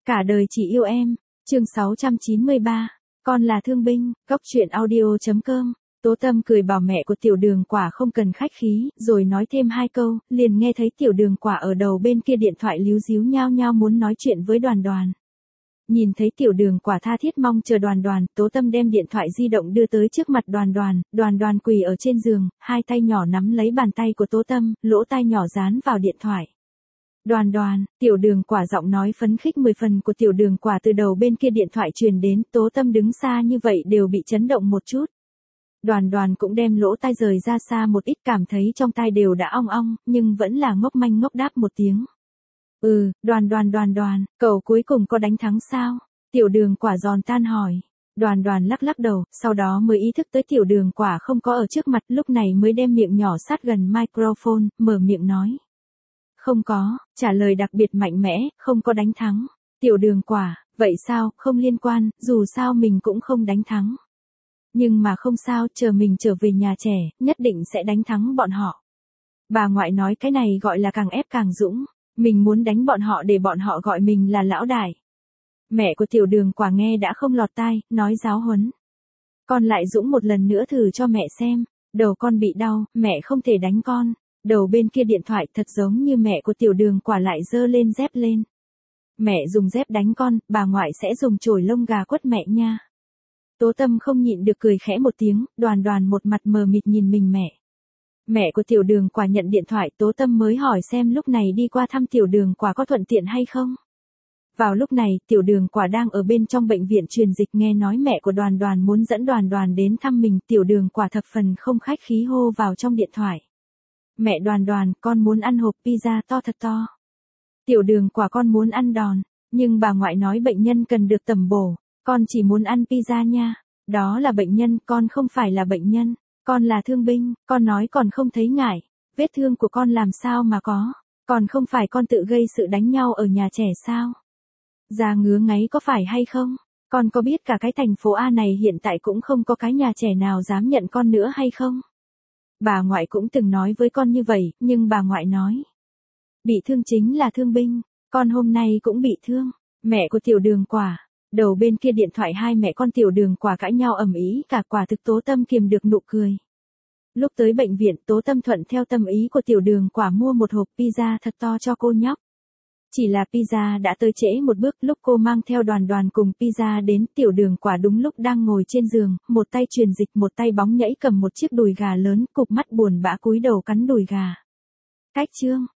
Cả đời chỉ yêu em, chương 693, con là thương binh, góc truyện audio.com. Tố Tâm cười bảo mẹ của Tiểu Đường Quả không cần khách khí, rồi nói thêm hai câu, liền nghe thấy Tiểu Đường Quả ở đầu bên kia điện thoại líu díu nhao nhao muốn nói chuyện với Đoàn Đoàn. Nhìn thấy Tiểu Đường Quả tha thiết mong chờ Đoàn Đoàn, Tố Tâm đem điện thoại di động đưa tới trước mặt Đoàn Đoàn, Đoàn Đoàn quỳ ở trên giường, hai tay nhỏ nắm lấy bàn tay của Tố Tâm, lỗ tai nhỏ dán vào điện thoại. Đoàn Đoàn, Tiểu Đường Quả giọng nói phấn khích 10 phần của Tiểu Đường Quả từ đầu bên kia điện thoại truyền đến, Tố Tâm đứng xa như vậy đều bị chấn động một chút. Đoàn Đoàn cũng đem lỗ tai rời ra xa một ít, cảm thấy trong tai đều đã ong ong, nhưng vẫn là ngốc manh ngốc đáp một tiếng. Đoàn Đoàn, cậu cuối cùng có đánh thắng sao? Tiểu Đường Quả giòn tan hỏi. Đoàn Đoàn lắc lắc đầu, sau đó mới ý thức tới Tiểu Đường Quả không có ở trước mặt, lúc này mới đem miệng nhỏ sát gần microphone, mở miệng nói. Không có, trả lời đặc biệt mạnh mẽ, không có đánh thắng. Tiểu Đường Quả, vậy sao, không liên quan, dù sao mình cũng không đánh thắng. Nhưng mà không sao, chờ mình trở về nhà trẻ, nhất định sẽ đánh thắng bọn họ. Bà ngoại nói cái này gọi là càng ép càng dũng, mình muốn đánh bọn họ để bọn họ gọi mình là lão đại. Mẹ của Tiểu Đường Quả nghe đã không lọt tai, nói giáo huấn. Con lại dũng một lần nữa thử cho mẹ xem, đầu con bị đau, mẹ không thể đánh con. Đầu bên kia điện thoại thật giống như mẹ của Tiểu Đường Quả lại giơ lên dép lên. Mẹ dùng dép đánh con, bà ngoại sẽ dùng chổi lông gà quất mẹ nha. Tố Tâm không nhịn được cười khẽ một tiếng, Đoàn Đoàn một mặt mờ mịt nhìn mình mẹ. Mẹ của Tiểu Đường Quả nhận điện thoại, Tố Tâm mới hỏi xem lúc này đi qua thăm Tiểu Đường Quả có thuận tiện hay không. Vào lúc này, Tiểu Đường Quả đang ở bên trong bệnh viện truyền dịch, nghe nói mẹ của Đoàn Đoàn muốn dẫn Đoàn Đoàn đến thăm mình, Tiểu Đường Quả thập phần không khách khí hô vào trong điện thoại. Mẹ Đoàn Đoàn, con muốn ăn hộp pizza to thật to. Tiểu Đường Quả, con muốn ăn đòn, nhưng bà ngoại nói bệnh nhân cần được tẩm bổ, con chỉ muốn ăn pizza nha. Đó là bệnh nhân, con không phải là bệnh nhân, con là thương binh, con nói còn không thấy ngại, vết thương của con làm sao mà có, còn không phải con tự gây sự đánh nhau ở nhà trẻ sao? Da ngứa ngáy có phải hay không? Con có biết cả cái thành phố A này hiện tại cũng không có cái nhà trẻ nào dám nhận con nữa hay không? Bà ngoại cũng từng nói với con như vậy, nhưng bà ngoại nói. Bị thương chính là thương binh, con hôm nay cũng bị thương. Mẹ của Tiểu Đường Quả. Đầu bên kia điện thoại hai mẹ con Tiểu Đường Quả cãi nhau ầm ĩ, cả quả thực Tố Tâm kiềm được nụ cười. Lúc tới bệnh viện, Tố Tâm thuận theo tâm ý của Tiểu Đường Quả mua một hộp pizza thật to cho cô nhóc. Chỉ là pizza đã tới trễ một bước, lúc cô mang theo Đoàn Đoàn cùng pizza đến, Tiểu Đường Quả đúng lúc đang ngồi trên giường, một tay truyền dịch một tay bóng nhảy cầm một chiếc đùi gà lớn, cụp mắt buồn bã cúi đầu cắn đùi gà. Cách chương,